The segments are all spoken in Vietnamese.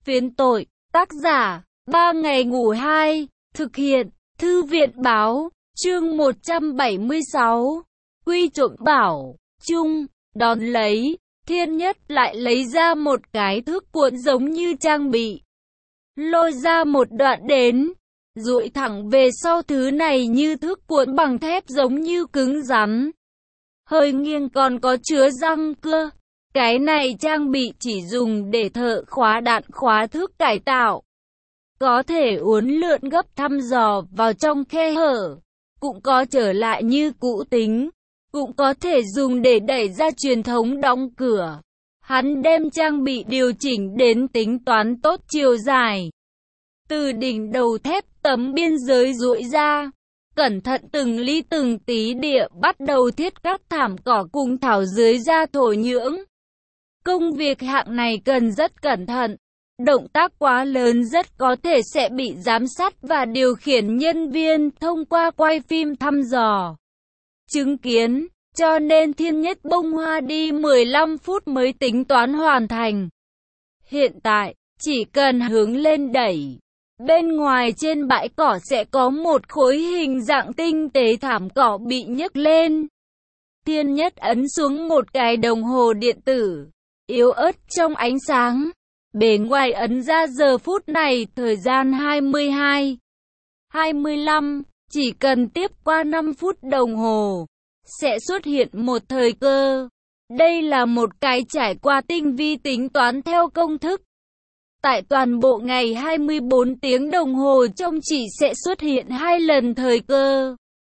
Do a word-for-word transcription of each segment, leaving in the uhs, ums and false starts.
Phiến tội, tác giả, ba ngày ngủ hai, thực hiện, Thư viện báo, chương một trăm bảy mươi sáu, Quy trộm bảo, chung, đón lấy, Thiên Nhất lại lấy ra một cái thước cuộn giống như trang bị. Lôi ra một đoạn đến, duỗi thẳng về sau, thứ này như thước cuộn bằng thép giống như cứng rắn. Hơi nghiêng còn có chứa răng cưa. Cái này trang bị chỉ dùng để thợ khóa đạn khóa thước cải tạo. Có thể uốn lượn gấp thăm dò vào trong khe hở. Cũng có trở lại như cũ tính. Cũng có thể dùng để đẩy ra truyền thống đóng cửa. Hắn đem trang bị điều chỉnh đến tính toán tốt chiều dài. Từ đỉnh đầu thép tấm biên giới duỗi ra. Cẩn thận từng ly từng tí địa bắt đầu thiết cắt thảm cỏ cùng thảo dưới da thổ nhưỡng. Công việc hạng này cần rất cẩn thận. Động tác quá lớn rất có thể sẽ bị giám sát và điều khiển nhân viên thông qua quay phim thăm dò, chứng kiến, cho nên Thiên Nhất bông hoa đi mười lăm phút mới tính toán hoàn thành. Hiện tại, chỉ cần hướng lên đẩy, bên ngoài trên bãi cỏ sẽ có một khối hình dạng tinh tế thảm cỏ bị nhấc lên. Thiên Nhất ấn xuống một cái đồng hồ điện tử, yếu ớt trong ánh sáng. Bề ngoài ấn ra giờ phút này, thời gian hai mươi hai, hai mươi lăm, chỉ cần tiếp qua năm phút đồng hồ, sẽ xuất hiện một thời cơ. Đây là một cái trải qua tinh vi tính toán theo công thức. Tại toàn bộ ngày hai mươi bốn tiếng đồng hồ trong chỉ sẽ xuất hiện hai lần thời cơ.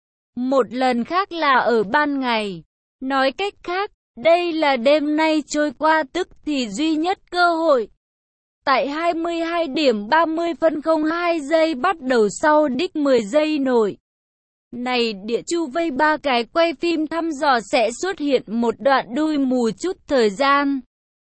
Một lần khác là ở ban ngày. Nói cách khác, đây là đêm nay trôi qua tức thì duy nhất cơ hội. Tại hai mươi hai điểm ba mươi phân không hai giây bắt đầu sau đích mười giây nội. Này địa chu vây ba cái quay phim thăm dò sẽ xuất hiện một đoạn đuôi mù chút thời gian.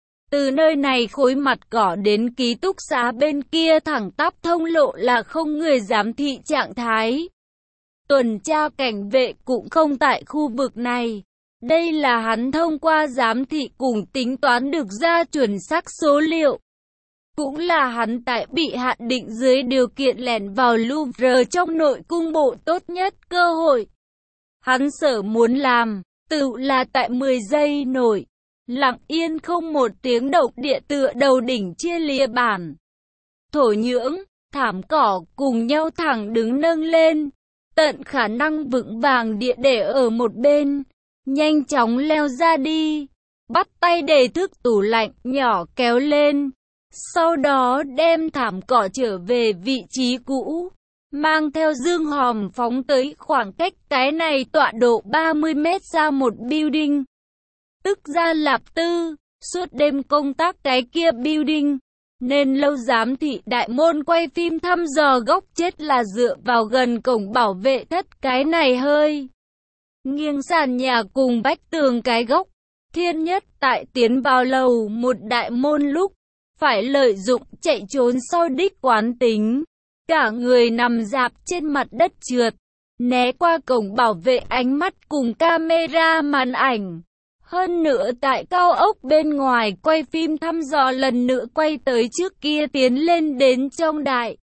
Từ nơi này khối mặt cỏ đến ký túc xá bên kia thẳng tắp thông lộ là không người giám thị trạng thái. Tuần tra cảnh vệ cũng không tại khu vực này. Đây là hắn thông qua giám thị cùng tính toán được ra chuẩn xác số liệu. Cũng là hắn tại bị hạn định dưới điều kiện lẻn vào Louvre trong nội cung bộ tốt nhất cơ hội. Hắn sở muốn làm, tự là tại mười giây nội, lặng yên không một tiếng động địa tựa đầu đỉnh chia lìa bản. Thổ nhưỡng, thảm cỏ cùng nhau thẳng đứng nâng lên, tận khả năng vững vàng địa để ở một bên, nhanh chóng leo ra đi, bắt tay để thước tủ lạnh nhỏ kéo lên. Sau đó đem thảm cỏ trở về vị trí cũ, mang theo dương hòm phóng tới khoảng cách cái này tọa độ ba mươi mét ra một building. Tức ra Lạp Tư, suốt đêm công tác cái kia building, nên lâu giám thị đại môn quay phim thăm dò góc chết là dựa vào gần cổng bảo vệ thất cái này hơi nghiêng sàn nhà cùng vách tường cái góc. Thiên Nhất tại tiến vào lầu một đại môn lúc phải lợi dụng chạy trốn sau đích quán tính. Cả người nằm rạp trên mặt đất trượt, né qua cổng bảo vệ ánh mắt cùng camera màn ảnh. Hơn nữa tại cao ốc bên ngoài quay phim thăm dò lần nữa quay tới trước kia tiến lên đến trong đại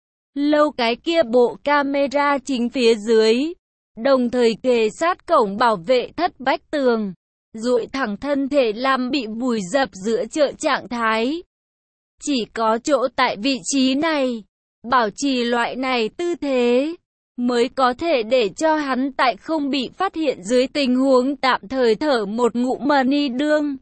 lâu cái kia bộ camera chính phía dưới. Đồng thời kề sát cổng bảo vệ thất vách tường, duỗi thẳng thân thể làm bị vùi dập giữa chợ trạng thái. Chỉ có chỗ tại vị trí này, bảo trì loại này tư thế, mới có thể để cho hắn tại không bị phát hiện dưới tình huống tạm thời thở một ngụm mani đương.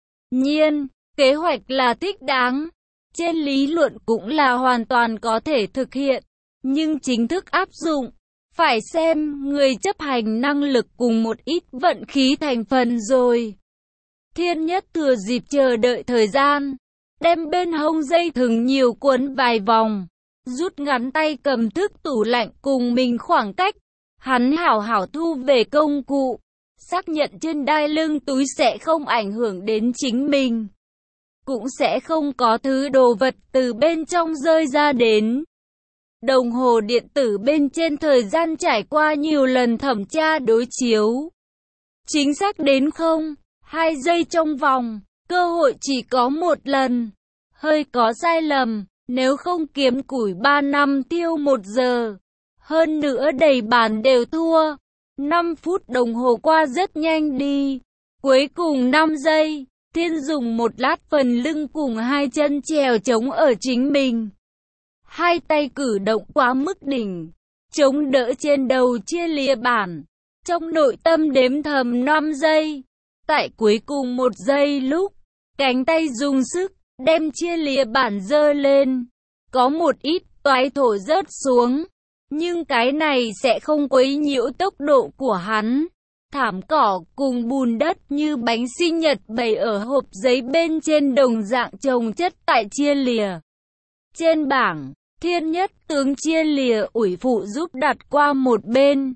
Nhiên, kế hoạch là thích đáng, trên lý luận cũng là hoàn toàn có thể thực hiện, nhưng chính thức áp dụng, phải xem người chấp hành năng lực cùng một ít vận khí thành phần rồi. Thiên Nhất thừa dịp chờ đợi thời gian, đem bên hông dây thừng nhiều cuốn vài vòng, rút ngắn tay cầm thước tủ lạnh cùng mình khoảng cách. Hắn hảo hảo thu về công cụ, xác nhận trên đai lưng túi sẽ không ảnh hưởng đến chính mình, cũng sẽ không có thứ đồ vật từ bên trong rơi ra đến. Đồng hồ điện tử bên trên thời gian trải qua nhiều lần thẩm tra đối chiếu, chính xác đến không, hai giây trong vòng, cơ hội chỉ có một lần. hơi có sai lầm, nếu không kiếm củi ba năm tiêu một giờ. Hơn nữa đầy bàn đều thua. năm phút đồng hồ qua rất nhanh đi. Cuối cùng năm giây, Thiên dùng một lát phần lưng cùng hai chân chèo chống ở chính mình. Hai tay cử động quá mức đỉnh, chống đỡ trên đầu chia lìa bản. Trong nội tâm đếm thầm năm giây. Tại cuối cùng một giây lúc, cánh tay dùng sức, đem chia lìa bản giơ lên. Có một ít toái thổ rớt xuống. Nhưng cái này sẽ không quấy nhiễu tốc độ của hắn. Thảm cỏ cùng bùn đất như bánh sinh nhật bày ở hộp giấy bên trên đồng dạng chồng chất tại chia lìa. Trên bảng, Thiên Nhất tướng chia lìa ủi phụ giúp đặt qua một bên.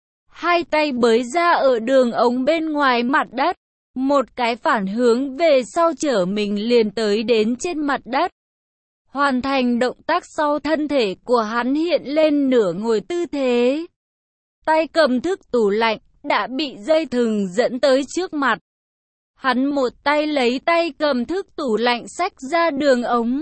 Hai tay bới ra ở đường ống bên ngoài mặt đất. Một cái phản hướng về sau chở mình liền tới đến trên mặt đất. Hoàn thành động tác sau, thân thể của hắn hiện lên nửa ngồi tư thế. Tay cầm thức tủ lạnh, đã bị dây thừng dẫn tới trước mặt. Hắn một tay lấy tay cầm thức tủ lạnh xách ra đường ống.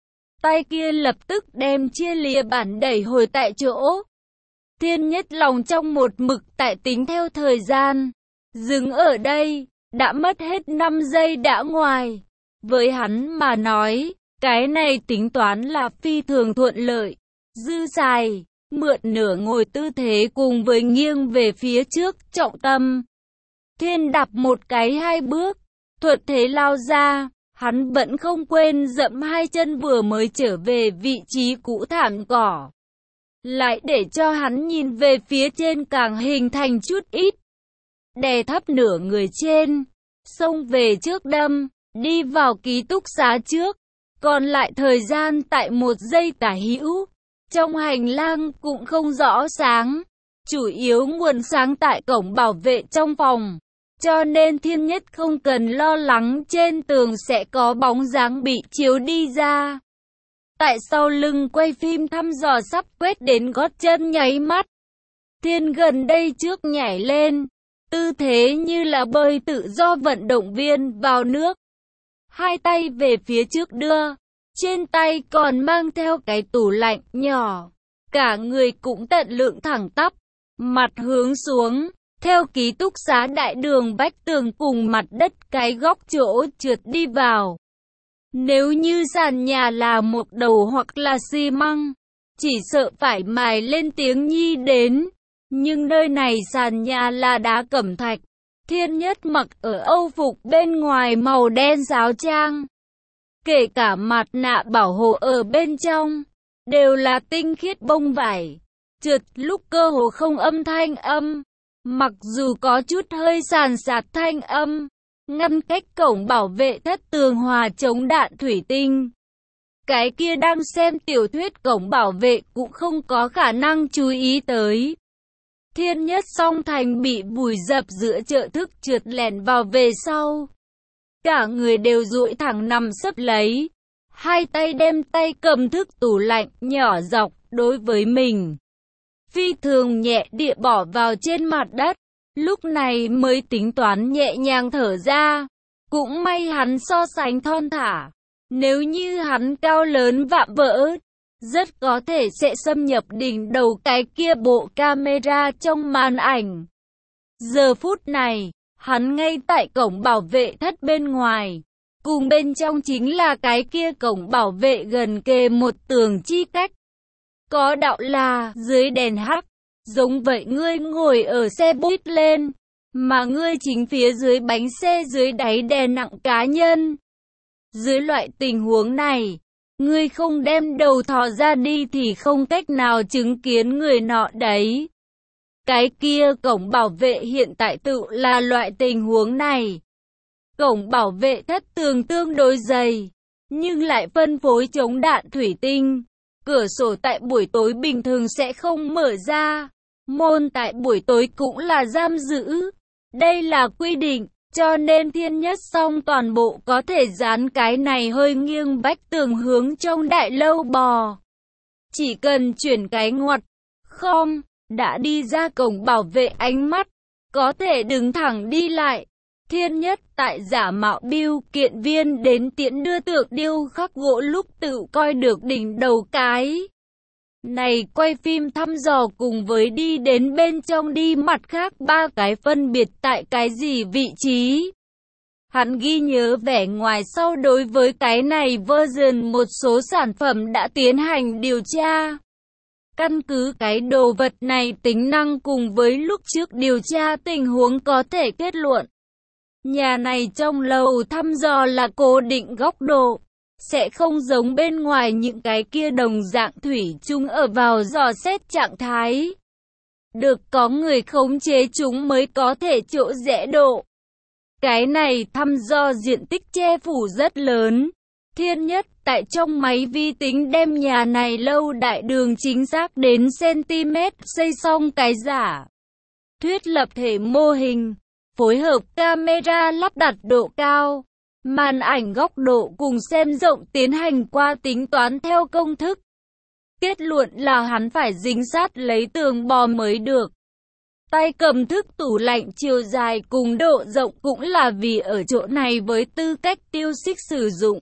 Tay kia lập tức đem chia lìa bản đẩy hồi tại chỗ. Thiên Nhất lòng trong một mực tại tính theo thời gian. Dừng ở đây, đã mất hết năm giây đã ngoài. Với hắn mà nói, cái này tính toán là phi thường thuận lợi. Dư xài, mượn nửa ngồi tư thế cùng với nghiêng về phía trước trọng tâm. Thiên đạp một cái hai bước, thuận thế lao ra. Hắn vẫn không quên dẫm hai chân vừa mới trở về vị trí cũ thảm cỏ. Lại để cho hắn nhìn về phía trên càng hình thành chút ít. Đè thấp nửa người trên, xông về trước đâm, đi vào ký túc xá trước. Còn lại thời gian tại một giây tả hữu, trong hành lang cũng không rõ sáng. Chủ yếu nguồn sáng tại cổng bảo vệ trong phòng. Cho nên Thiên Nhất không cần lo lắng trên tường sẽ có bóng dáng bị chiếu đi ra. Tại sau lưng quay phim thăm dò sắp quét đến gót chân nháy mắt. Thiên gần đây trước nhảy lên, tư thế như là bơi tự do vận động viên vào nước. Hai tay về phía trước đưa, trên tay còn mang theo cái tủ lạnh nhỏ. Cả người cũng tận lượng thẳng tắp, mặt hướng xuống. Theo ký túc xá đại đường vách tường cùng mặt đất cái góc chỗ trượt đi vào. Nếu như sàn nhà là một đầu hoặc là xi măng, chỉ sợ phải mài lên tiếng nhi đến. Nhưng nơi này sàn nhà là đá cẩm thạch. Thiên Nhất mặc ở âu phục bên ngoài màu đen sáo trang. Kể cả mặt nạ bảo hộ ở bên trong, đều là tinh khiết bông vải. Trượt lúc cơ hồ không âm thanh âm. Mặc dù có chút hơi sàn sạt thanh âm, ngăn cách cổng bảo vệ thất tường hòa chống đạn thủy tinh. Cái kia đang xem tiểu thuyết cổng bảo vệ cũng không có khả năng chú ý tới. Thiên Nhất song thành bị vùi dập giữa chợ thức trượt lẻn vào về sau. Cả người đều duỗi thẳng nằm sấp lấy. Hai tay đem tay cầm thức tủ lạnh nhỏ dọc đối với mình. Phi thường nhẹ địa bỏ vào trên mặt đất. Lúc này mới tính toán nhẹ nhàng thở ra. Cũng may hắn so sánh thon thả. Nếu như hắn cao lớn vạm vỡ, rất có thể sẽ xâm nhập đỉnh đầu cái kia bộ camera trong màn ảnh. Giờ phút này, hắn ngay tại cổng bảo vệ thất bên ngoài. Cùng bên trong chính là cái kia cổng bảo vệ gần kề một tường chi cách. Có đạo là dưới đèn hắc. Giống vậy ngươi ngồi ở xe buýt lên, mà ngươi chính phía dưới bánh xe dưới đáy đè nặng cá nhân. Dưới loại tình huống này, ngươi không đem đầu thò ra đi thì không cách nào chứng kiến người nọ đấy. Cái kia cổng bảo vệ hiện tại tự là loại tình huống này. Cổng bảo vệ thất tường tương đối dày, nhưng lại phân phối chống đạn thủy tinh. Cửa sổ tại buổi tối bình thường sẽ không mở ra. Môn tại buổi tối cũng là giam giữ. Đây là quy định, cho nên Thiên Nhất xong toàn bộ có thể dán cái này hơi nghiêng vách tường hướng trong đại lâu bò. Chỉ cần chuyển cái ngoặt, không, đã đi ra cổng bảo vệ ánh mắt, có thể đứng thẳng đi lại. Thiên Nhất tại giả mạo biêu kiện viên đến tiễn đưa tượng điêu khắc gỗ lúc tự coi được đỉnh đầu cái này quay phim thăm dò cùng với đi đến bên trong đi mặt khác ba cái phân biệt tại cái gì vị trí. Hắn ghi nhớ vẻ ngoài sau đối với cái này version một số sản phẩm đã tiến hành điều tra. Căn cứ cái đồ vật này tính năng cùng với lúc trước điều tra tình huống có thể kết luận. Nhà này trong lầu thăm dò là cố định góc độ, sẽ không giống bên ngoài những cái kia đồng dạng thủy chung ở vào dò xét trạng thái. Được có người khống chế chúng mới có thể chỗ rẽ độ. Cái này thăm dò diện tích che phủ rất lớn. Thiên Nhất tại trong máy vi tính đem nhà này lâu đại đường chính xác đến cm xây xong cái giả thuyết lập thể mô hình, phối hợp camera lắp đặt độ cao, màn ảnh góc độ cùng xem rộng tiến hành qua tính toán theo công thức. Kết luận là hắn phải dính sát lấy tường bò mới được. Tay cầm thức tủ lạnh chiều dài cùng độ rộng cũng là vì ở chỗ này với tư cách tiêu xích sử dụng.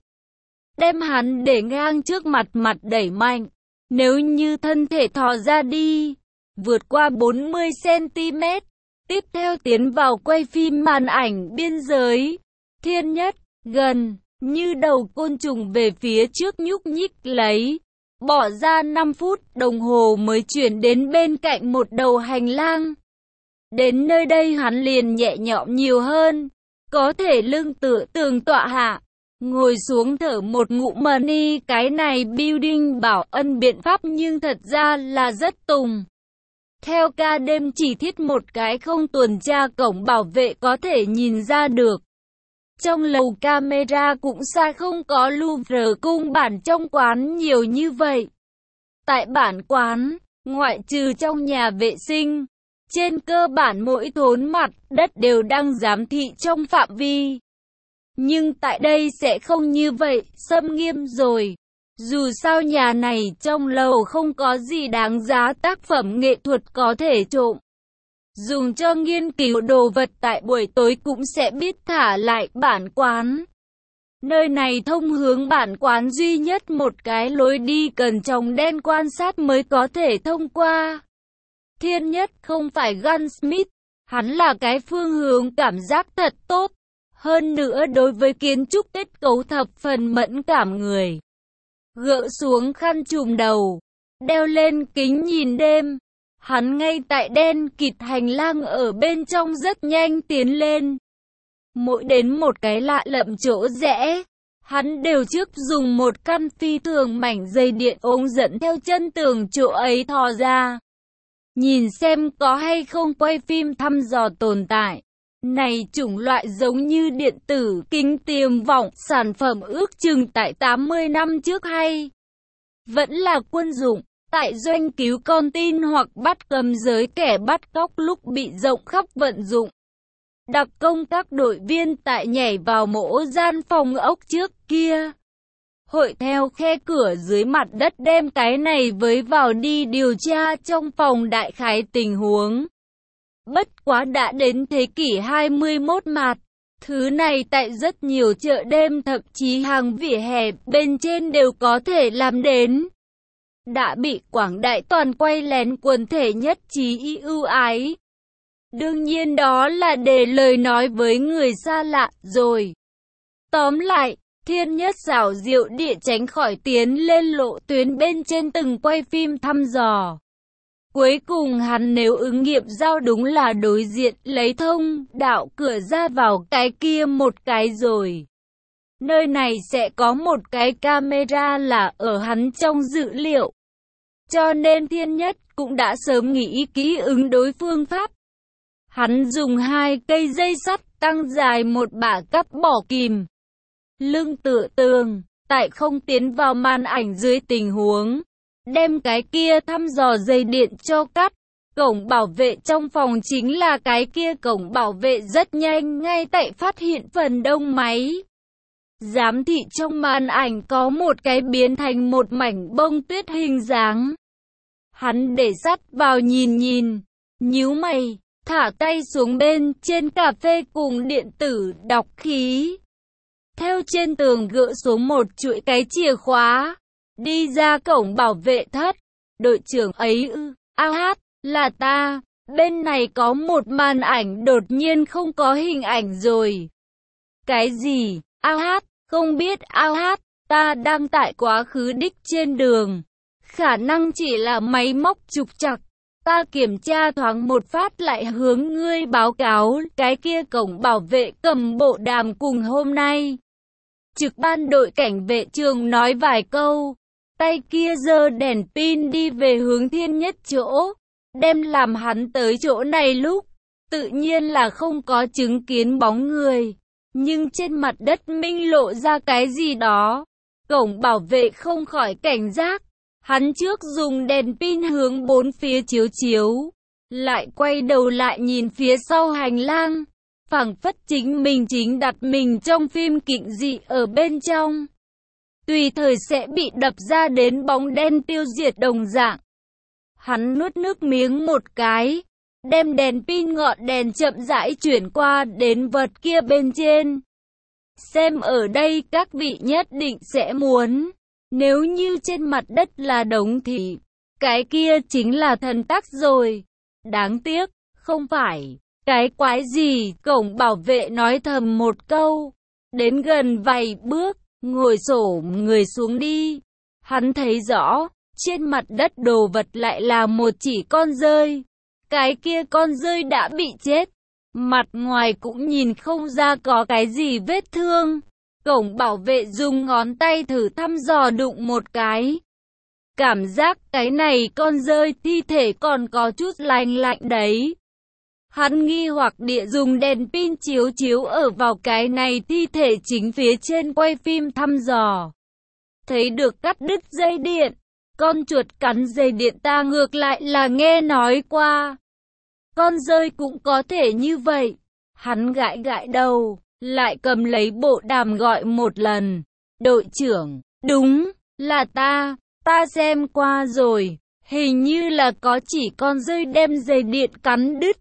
Đem hắn để ngang trước mặt mặt đẩy mạnh. Nếu như thân thể thò ra đi, vượt qua bốn mươi xăng ti mét, tiếp theo tiến vào quay phim màn ảnh biên giới. Thiên Nhất, gần, như đầu côn trùng về phía trước nhúc nhích lấy. Bỏ ra năm phút đồng hồ mới chuyển đến bên cạnh một đầu hành lang. Đến nơi đây hắn liền nhẹ nhõm nhiều hơn, có thể lưng tựa tường tọa hạ, ngồi xuống thở một ngụm money. Cái này building bảo ân biện pháp nhưng thật ra là rất tùng. Theo ca đêm chỉ thiết một cái không tuần tra cổng bảo vệ có thể nhìn ra được. Trong lầu camera cũng xa không có Louvre cung bản trong quán nhiều như vậy. Tại bản quán, ngoại trừ trong nhà vệ sinh, trên cơ bản mỗi thốn mặt đất đều đang giám thị trong phạm vi. Nhưng tại đây sẽ không như vậy, xâm nghiêm rồi. Dù sao nhà này trong lầu không có gì đáng giá tác phẩm nghệ thuật có thể trộm. Dùng cho nghiên cứu đồ vật tại buổi tối cũng sẽ biết thả lại bản quán. Nơi này thông hướng bản quán duy nhất một cái lối đi cần tròng đen quan sát mới có thể thông qua. Thiên Nhất không phải gunsmith, hắn là cái phương hướng cảm giác thật tốt. Hơn nữa đối với kiến trúc kết cấu thập phần mẫn cảm người. Gỡ xuống khăn trùm đầu, đeo lên kính nhìn đêm. Hắn ngay tại đen kịt hành lang ở bên trong rất nhanh tiến lên. Mỗi đến một cái lạ lẫm chỗ rẽ, hắn đều trước dùng một căn phi thường mảnh dây điện ống dẫn theo chân tường chỗ ấy thò ra. Nhìn xem có hay không quay phim thăm dò tồn tại. Này chủng loại giống như điện tử kính tiềm vọng, sản phẩm ước chừng tại tám mươi năm trước hay vẫn là quân dụng, tại doanh cứu con tin hoặc bắt cầm giới kẻ bắt cóc lúc bị rộng khắp vận dụng. Đặc công các đội viên tại nhảy vào mỗ gian phòng ốc trước kia. Hội theo khe cửa dưới mặt đất đem cái này với vào đi điều tra trong phòng đại khái tình huống. Bất quá đã đến thế kỷ hai mươi mốt mạt, thứ này tại rất nhiều chợ đêm thậm chí hàng vỉa hè bên trên đều có thể làm đến. Đã bị quảng đại toàn quay lén quần thể nhất trí ưu ái. Đương nhiên đó là để lời nói với người xa lạ rồi. Tóm lại, Thiên Nhất xảo diệu địa tránh khỏi tiến lên lộ tuyến bên trên từng quay phim thăm dò. Cuối cùng hắn nếu ứng nghiệm giao đúng là đối diện lấy thông đạo cửa ra vào cái kia một cái rồi. Nơi này sẽ có một cái camera là ở hắn trong dữ liệu. Cho nên Thiên Nhất cũng đã sớm nghĩ kỹ ứng đối phương pháp. Hắn dùng hai cây dây sắt tăng dài một bả cắt bỏ kìm. Lưng tựa tường, tại không tiến vào màn ảnh dưới tình huống. Đem cái kia thăm dò dây điện cho cắt. Cổng bảo vệ trong phòng chính là cái kia cổng bảo vệ rất nhanh ngay tại phát hiện phần đông máy. Giám thị trong màn ảnh có một cái biến thành một mảnh bông tuyết hình dáng. Hắn để sắt vào nhìn nhìn, nhíu mày, thả tay xuống bên trên cà phê cùng điện tử đọc khí. Theo trên tường gỡ xuống một chuỗi cái chìa khóa, đi ra cổng bảo vệ thất. Đội trưởng ấy ư, a hát, là ta, bên này có một màn ảnh đột nhiên không có hình ảnh rồi. Cái gì, a hát, không biết a hát, ta đang tại quá khứ đích trên đường. Khả năng chỉ là máy móc trục trặc. Ta kiểm tra thoáng một phát lại hướng ngươi báo cáo, cái kia cổng bảo vệ cầm bộ đàm cùng hôm nay. Trực ban đội cảnh vệ trường nói vài câu, tay kia giơ đèn pin đi về hướng Thiên Nhất chỗ, đem làm hắn tới chỗ này lúc, tự nhiên là không có chứng kiến bóng người, nhưng trên mặt đất minh lộ ra cái gì đó. Cổng bảo vệ không khỏi cảnh giác, hắn trước dùng đèn pin hướng bốn phía chiếu chiếu, lại quay đầu lại nhìn phía sau hành lang, phảng phất chính mình chính đặt mình trong phim kịch dị ở bên trong. Tùy thời sẽ bị đập ra đến bóng đen tiêu diệt đồng dạng. Hắn nuốt nước miếng một cái, đem đèn pin ngọn đèn chậm rãi chuyển qua đến vật kia bên trên. Xem ở đây các vị nhất định sẽ muốn, nếu như trên mặt đất là đống thì, cái kia chính là thần tắc rồi. Đáng tiếc, không phải. Cái quái gì, cổng bảo vệ nói thầm một câu. Đến gần vài bước, ngồi xổm người xuống đi. Hắn thấy rõ, trên mặt đất đồ vật lại là một chỉ con dơi. Cái kia con dơi đã bị chết. Mặt ngoài cũng nhìn không ra có cái gì vết thương. Cổng bảo vệ dùng ngón tay thử thăm dò đụng một cái. Cảm giác cái này con dơi thi thể còn có chút lành lạnh đấy. Hắn nghi hoặc địa dùng đèn pin chiếu chiếu ở vào cái này thi thể chính phía trên quay phim thăm dò. Thấy được cắt đứt dây điện, con chuột cắn dây điện ta ngược lại là nghe nói qua. Con dơi cũng có thể như vậy. Hắn gãi gãi đầu, lại cầm lấy bộ đàm gọi một lần. Đội trưởng, đúng, là ta, ta xem qua rồi, hình như là có chỉ con dơi đem dây điện cắn đứt.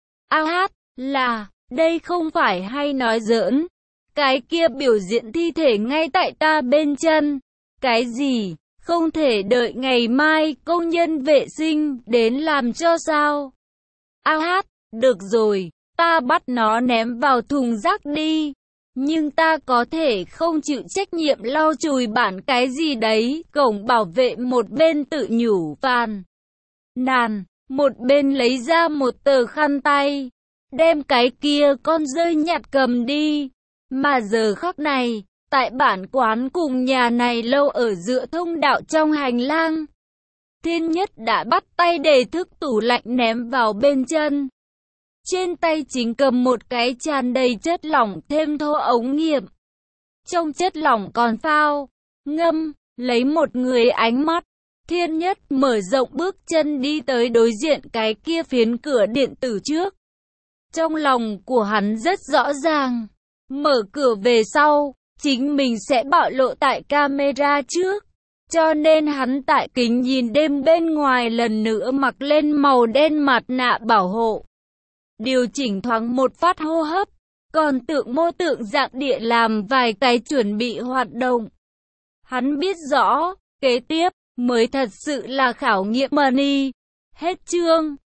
A hát, là, đây không phải hay nói giỡn. Cái kia biểu diễn thi thể ngay tại ta bên chân. Cái gì, không thể đợi ngày mai công nhân vệ sinh đến làm cho sao? A hát, được rồi, ta bắt nó ném vào thùng rác đi. Nhưng ta có thể không chịu trách nhiệm lau chùi bản cái gì đấy. Cổng bảo vệ một bên tự nhủ phàn nàn, một bên lấy ra một tờ khăn tay, đem cái kia con dơi nhặt cầm đi. Mà giờ khắc này, tại bản quán cùng nhà này lâu ở giữa thông đạo trong hành lang, Thiên Nhất đã bắt tay để thức tủ lạnh ném vào bên chân. Trên tay chính cầm một cái tràn đầy chất lỏng thêm thô ống nghiệm. Trong chất lỏng còn phao, ngâm, lấy một người ánh mắt. Thiên Nhất mở rộng bước chân đi tới đối diện cái kia phiến cửa điện tử trước. Trong lòng của hắn rất rõ ràng, mở cửa về sau, chính mình sẽ bạo lộ tại camera trước. Cho nên hắn tại kính nhìn đêm bên ngoài lần nữa mặc lên màu đen mặt nạ bảo hộ. Điều chỉnh thoáng một phát hô hấp, còn tượng mô tượng dạng địa làm vài cái chuẩn bị hoạt động. Hắn biết rõ, kế tiếp, mới thật sự là khảo nghiệm money. Hết chương.